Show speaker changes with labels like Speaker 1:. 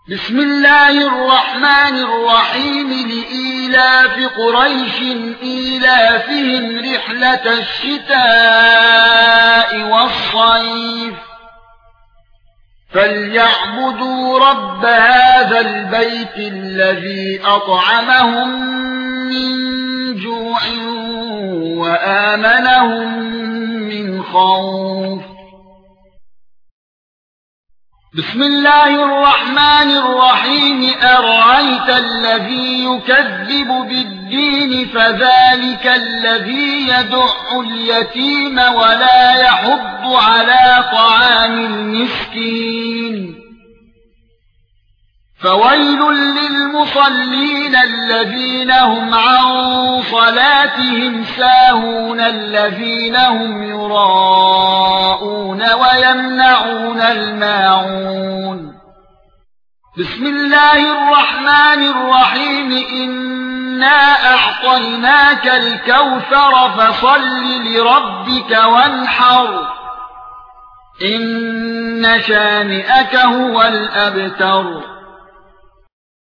Speaker 1: بسم الله الرحمن الرحيم لإيلاف قريش إيلافهم رحلة الشتاء والصيف فليعبدوا رب هذا البيت الذي أطعمهم من جوع وآمنهم من خوف. بسم الله الرحمن الرحيم أرأيت الذي يكذب بالدين فذلك الذي يدع اليتيم ولا يحض على طعام المسكين فويل للمصلين الذين هم عن صلاتهم ساهون الذين هم يراءون ويمنعون الماعون. بسم الله الرحمن الرحيم إنا أعطيناك الكوثر فصل لربك وانحر إن شانئك هو الأبتر.